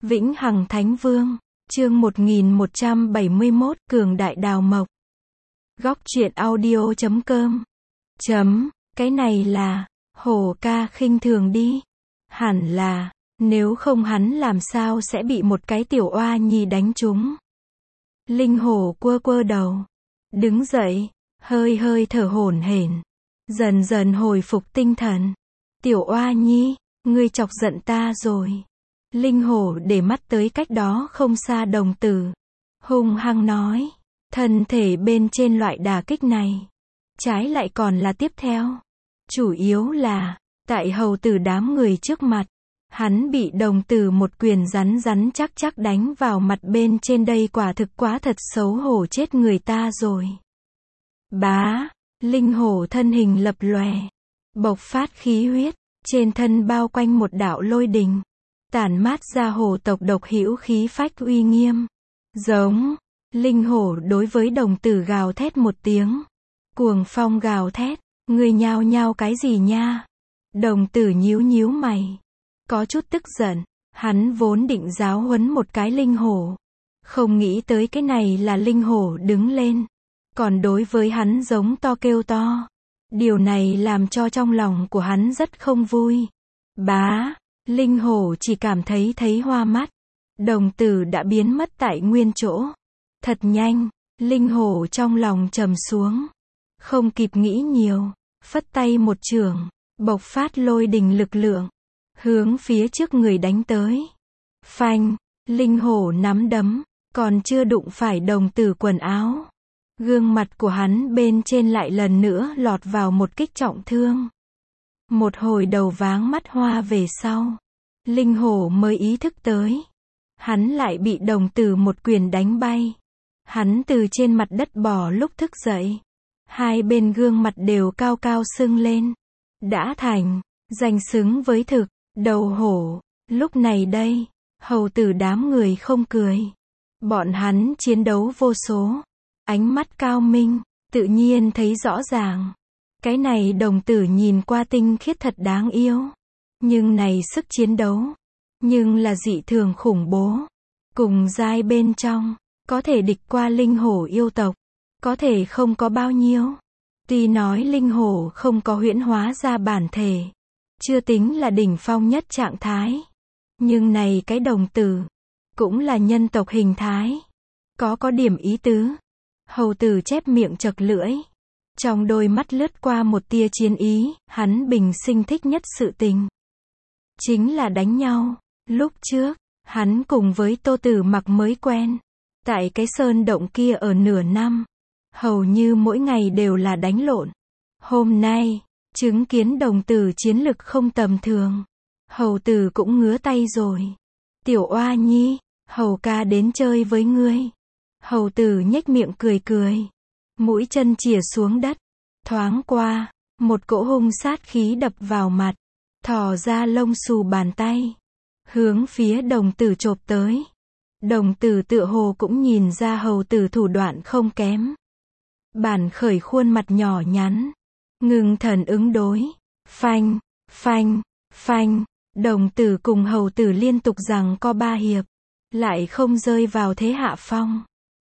Vĩnh Hằng Thánh Vương, chương 1171, Cường Đại Đào Mộc. Góc truyện audio.com. Cái này là, Hổ ca khinh thường đi. Hẳn là, nếu không hắn làm sao sẽ bị một cái tiểu oa nhi đánh trúng. Linh hổ quơ quơ đầu. Đứng dậy, hơi hơi thở hổn hển. Dần dần hồi phục tinh thần. Tiểu oa nhi, ngươi chọc giận ta rồi. Linh hổ để mắt tới cách đó không xa đồng tử. Hung hăng nói. Thân thể bên trên loại đả kích này. Trái lại còn là tiếp theo. Chủ yếu là, tại hầu tử đám người trước mặt. Hắn bị đồng tử một quyền rắn rắn chắc chắc đánh vào mặt bên trên, đây quả thực quá thật xấu hổ chết người ta rồi. Bá, linh hổ thân hình lập lòe. Bộc phát khí huyết, trên thân bao quanh một đạo lôi đình. Tản mát ra hổ tộc độc hữu khí phách uy nghiêm. Giống, linh hổ đối với đồng tử gào thét một tiếng. Cuồng phong gào thét, người nhao nhao cái gì nha? Đồng tử nhíu nhíu mày. Có chút tức giận, hắn vốn định giáo huấn một cái linh hổ. Không nghĩ tới cái này là linh hổ đứng lên. Còn đối với hắn giống to kêu to. Điều này làm cho trong lòng của hắn rất không vui. Bá, linh hổ chỉ cảm thấy hoa mắt. Đồng tử đã biến mất tại nguyên chỗ. Thật nhanh, linh hổ trong lòng trầm xuống. Không kịp nghĩ nhiều, phất tay một chưởng, bộc phát lôi đình lực lượng. Hướng phía trước người đánh tới. Phanh, linh hổ nắm đấm, còn chưa đụng phải đồng tử quần áo. Gương mặt của hắn bên trên lại lần nữa lọt vào một kích trọng thương. Một hồi đầu váng mắt hoa về sau. Linh hổ mới ý thức tới. Hắn lại bị đồng tử một quyền đánh bay. Hắn từ trên mặt đất bò lúc thức dậy. Hai bên gương mặt đều cao cao sưng lên. Đã thành, danh xứng với thực. Đầu hổ, lúc này đây, hầu tử đám người không cười. Bọn hắn chiến đấu vô số. Ánh mắt cao minh, tự nhiên thấy rõ ràng. Cái này đồng tử nhìn qua tinh khiết thật đáng yêu. Nhưng này sức chiến đấu. Nhưng là dị thường khủng bố. Cùng giai bên trong, có thể địch qua linh hổ yêu tộc. Có thể không có bao nhiêu. Tuy nói linh hổ không có huyễn hóa ra bản thể. Chưa tính là đỉnh phong nhất trạng thái. Nhưng này cái đồng tử. Cũng là nhân tộc hình thái. Có điểm ý tứ. Hầu tử chép miệng chật lưỡi. Trong đôi mắt lướt qua một tia chiến ý. Hắn bình sinh thích nhất sự tình. Chính là đánh nhau. Lúc trước, hắn cùng với Tô Tử Mặc mới quen. Tại cái sơn động kia ở nửa năm. Hầu như mỗi ngày đều là đánh lộn. Hôm nay, chứng kiến đồng tử chiến lực không tầm thường. Hầu tử cũng ngứa tay rồi. Tiểu oa nhi, hầu ca đến chơi với ngươi. Hầu tử nhếch miệng cười cười. Mũi chân chìa xuống đất. Thoáng qua, một cỗ hung sát khí đập vào mặt. Thò ra lông xù bàn tay. Hướng phía đồng tử chộp tới. Đồng tử tựa hồ cũng nhìn ra hầu tử thủ đoạn không kém. Bản khởi khuôn mặt nhỏ nhắn. Ngừng thần ứng đối. Phanh, phanh, phanh. Đồng tử cùng hầu tử liên tục giằng co 3 hiệp. Lại không rơi vào thế hạ phong.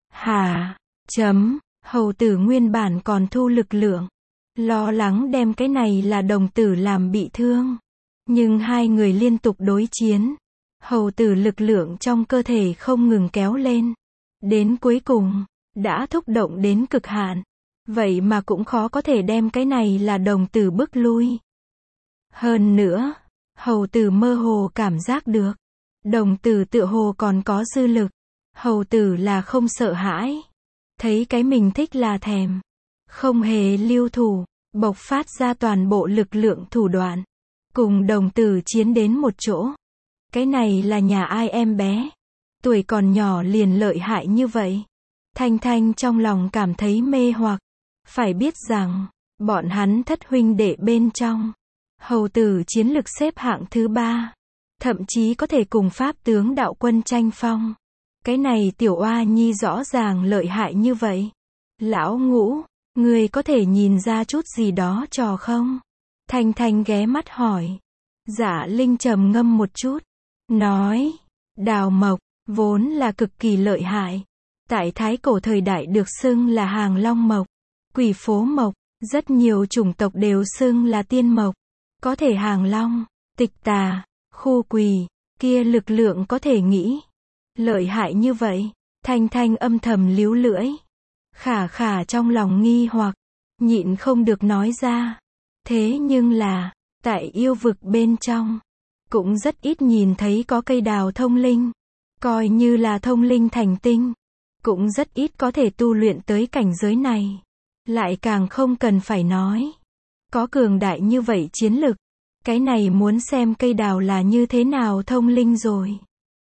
Hầu tử nguyên bản còn thu lực lượng. Lo lắng đem cái này là đồng tử làm bị thương. Nhưng hai người liên tục đối chiến. Hầu tử lực lượng trong cơ thể không ngừng kéo lên. Đến cuối cùng, đã thúc động đến cực hạn. Vậy mà cũng khó có thể đem cái này là đồng tử bước lui. Hơn nữa, hầu tử mơ hồ cảm giác được. Đồng tử tựa hồ còn có dư lực. Hầu tử là không sợ hãi. Thấy cái mình thích là thèm. Không hề lưu thủ, bộc phát ra toàn bộ lực lượng thủ đoạn. Cùng đồng tử chiến đến một chỗ. Cái này là nhà ai em bé. Tuổi còn nhỏ liền lợi hại như vậy. Thanh Thanh trong lòng cảm thấy mê hoặc. Phải biết rằng, bọn hắn thất huynh đệ bên trong. Hầu tử chiến lực xếp hạng thứ 3. Thậm chí có thể cùng pháp tướng đạo quân tranh phong. Cái này tiểu oa nhi rõ ràng lợi hại như vậy. Lão Ngũ, người có thể nhìn ra chút gì đó trò không? Thanh Thanh ghé mắt hỏi. Dạ Linh trầm ngâm một chút. Nói, Đào mộc, vốn là cực kỳ lợi hại. Tại Thái Cổ thời đại được xưng là hàng long mộc, quỷ phố mộc, rất nhiều chủng tộc đều xưng là tiên mộc. Có thể hàng long, tịch tà, khu quỷ, kia lực lượng có thể nghĩ. Lợi hại như vậy, Thanh Thanh âm thầm líu lưỡi. Khả khả trong lòng nghi hoặc, nhịn không được nói ra. Thế nhưng là, tại yêu vực bên trong, cũng rất ít nhìn thấy có cây đào thông linh. Coi như là thông linh thành tinh, cũng rất ít có thể tu luyện tới cảnh giới này. Lại càng không cần phải nói. Có cường đại như vậy chiến lực. Cái này muốn xem cây đào là như thế nào thông linh rồi.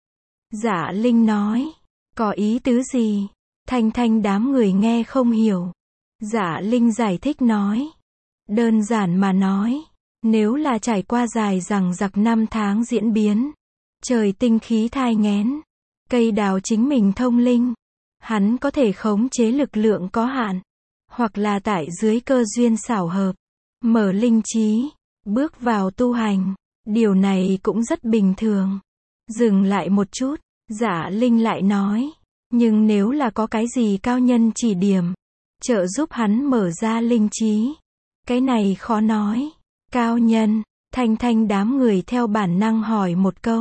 Dạ Linh nói. Có ý tứ gì? Thanh Thanh đám người nghe không hiểu. Dạ Linh giải thích nói. Đơn giản mà nói. Nếu là trải qua dài dằng dặc năm tháng diễn biến. Trời tinh khí thai nghén. Cây đào chính mình thông linh. Hắn có thể khống chế lực lượng có hạn. Hoặc là tại dưới cơ duyên xảo hợp. Mở linh trí. Bước vào tu hành. Điều này cũng rất bình thường. Dừng lại một chút. Dạ Linh lại nói. Nhưng nếu là có cái gì cao nhân chỉ điểm. Trợ giúp hắn mở ra linh trí. Cái này khó nói. Cao nhân. Thanh Thanh đám người theo bản năng hỏi một câu.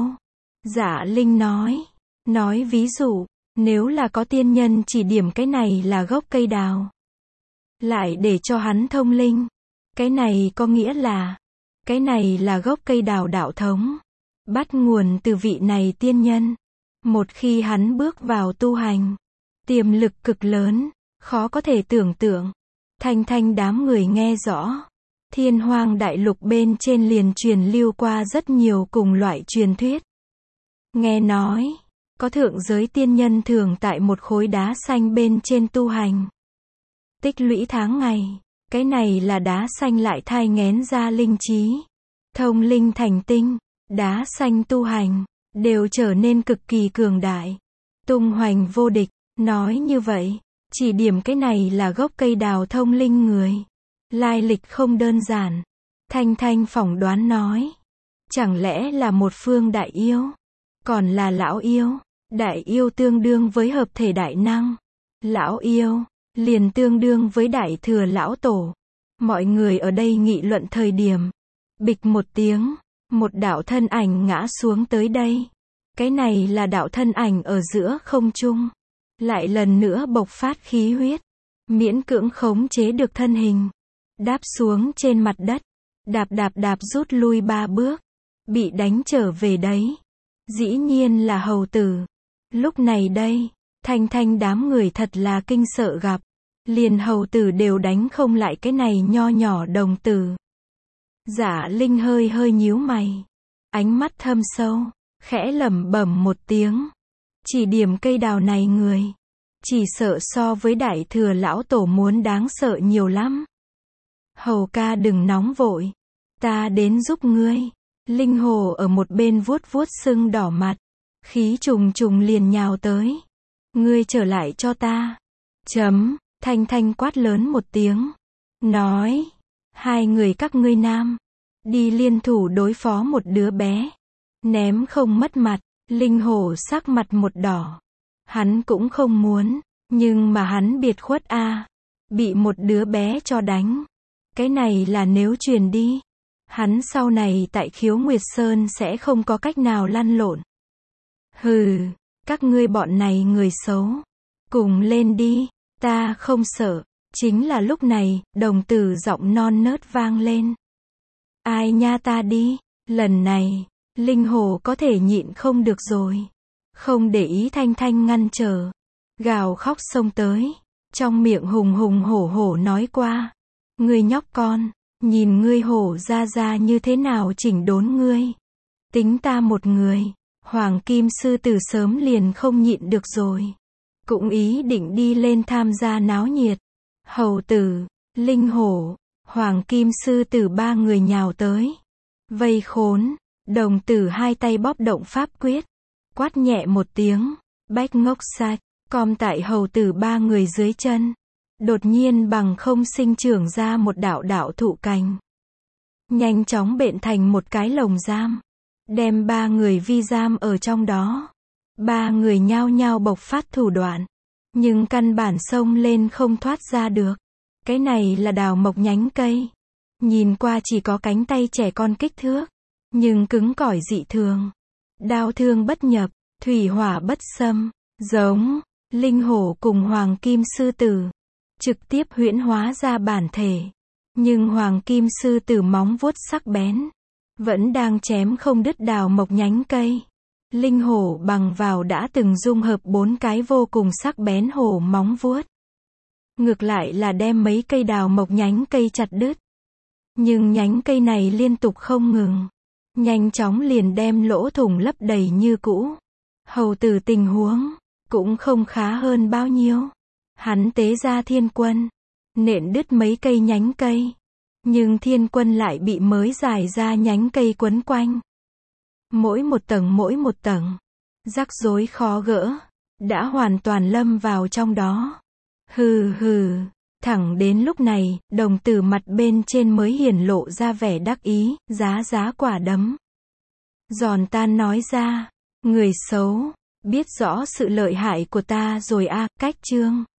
Dạ Linh nói. Nói ví dụ. Nếu là có tiên nhân chỉ điểm cái này là gốc cây đào. Lại để cho hắn thông linh. Cái này có nghĩa là. Cái này là gốc cây đào đạo thống. Bắt nguồn từ vị này tiên nhân. Một khi hắn bước vào tu hành. Tiềm lực cực lớn. Khó có thể tưởng tượng. Thanh Thanh đám người nghe rõ. Thiên Hoang đại lục bên trên liền truyền lưu qua rất nhiều cùng loại truyền thuyết. Nghe nói. Có thượng giới tiên nhân thường tại một khối đá xanh bên trên tu hành. Tích lũy tháng ngày. Cái này là đá xanh lại thai nghén ra linh trí. Thông linh thành tinh. Đá xanh tu hành. Đều trở nên cực kỳ cường đại. Tung hoành vô địch. Nói như vậy. Chỉ điểm cái này là gốc cây đào thông linh người. Lai lịch không đơn giản. Thanh Thanh phỏng đoán nói. Chẳng lẽ là một phương đại yêu. Còn là lão yêu. Đại yêu tương đương với hợp thể đại năng. Lão yêu. Liền tương đương với đại thừa lão tổ. Mọi người ở đây nghị luận thời điểm. Bịch một tiếng. Một đạo thân ảnh ngã xuống tới đây. Cái này là đạo thân ảnh ở giữa không trung. Lại lần nữa bộc phát khí huyết. Miễn cưỡng khống chế được thân hình. Đáp xuống trên mặt đất. Đạp rút lui 3 bước. Bị đánh trở về đấy. Dĩ nhiên là hầu tử. Lúc này đây. Thanh Thanh đám người thật là kinh sợ gặp. Liền hầu tử đều đánh không lại cái này nho nhỏ đồng tử. Dạ Linh hơi nhíu mày. Ánh mắt thâm sâu. Khẽ lẩm bẩm một tiếng. Chỉ điểm cây đào này người. Chỉ sợ so với đại thừa lão tổ muốn đáng sợ nhiều lắm. Hầu ca đừng nóng vội. Ta đến giúp ngươi. Linh hồ ở một bên vuốt vuốt sưng đỏ mặt. Khí trùng trùng liền nhào tới. Ngươi trở lại cho ta. Thanh Thanh quát lớn một tiếng. Nói. 2 người các ngươi nam. Đi liên thủ đối phó một đứa bé. Ném không mất mặt. Linh hổ sắc mặt một đỏ. Hắn cũng không muốn. Nhưng mà hắn biệt khuất a. Bị một đứa bé cho đánh. Cái này là nếu truyền đi. Hắn sau này tại Khiếu Nguyệt Sơn sẽ không có cách nào lăn lộn. Hừ. Các ngươi bọn này người xấu. Cùng lên đi. Ta không sợ. Chính là lúc này, đồng tử giọng non nớt vang lên. Ai nha ta đi. Lần này, Linh hồ có thể nhịn không được rồi. Không để ý Thanh Thanh ngăn trở. Gào khóc xông tới. Trong miệng hùng hổ nói qua. Ngươi nhóc con. Nhìn ngươi hổ ra như thế nào chỉnh đốn ngươi. Tính ta một người. Hoàng Kim Sư Tử sớm liền không nhịn được rồi. Cũng ý định đi lên tham gia náo nhiệt. Hầu tử, Linh hổ, Hoàng Kim Sư Tử 3 người nhào tới. Vây khốn. Đồng tử 2 tay bóp động pháp quyết. Quát nhẹ một tiếng. Bách ngốc sạch. Com tại hầu tử 3 người dưới chân. Đột nhiên bằng không sinh trưởng ra một đạo thụ cành. Nhanh chóng bện thành một cái lồng giam. Đem 3 người vi giam ở trong đó. Ba người nhao nhao bộc phát thủ đoạn. Nhưng căn bản xông lên không thoát ra được. Cái này là đào mộc nhánh cây. Nhìn qua chỉ có cánh tay trẻ con kích thước. Nhưng cứng cỏi dị thường. Đao thương bất nhập, thủy hỏa bất xâm. Giống, linh hổ cùng hoàng kim sư tử. Trực tiếp huyễn hóa ra bản thể. Nhưng hoàng kim sư tử móng vuốt sắc bén. Vẫn đang chém không đứt đào mộc nhánh cây. Linh hổ bằng vào đã từng dung hợp 4 cái vô cùng sắc bén hổ móng vuốt. Ngược lại là đem mấy cây đào mộc nhánh cây chặt đứt. Nhưng nhánh cây này liên tục không ngừng. Nhanh chóng liền đem lỗ thủng lấp đầy như cũ. Hầu tử tình huống cũng không khá hơn bao nhiêu. Hắn tế ra thiên quân. Nện đứt mấy cây nhánh cây. Nhưng thiên quân lại bị mới dài ra nhánh cây quấn quanh. Mỗi một tầng. Rắc rối khó gỡ. Đã hoàn toàn lâm vào trong đó. Hừ hừ. Thẳng đến lúc này, đồng tử mặt bên trên mới hiển lộ ra vẻ đắc ý, giá quả đấm. Giòn tan nói ra. Người xấu. Biết rõ sự lợi hại của ta rồi a, cách chương.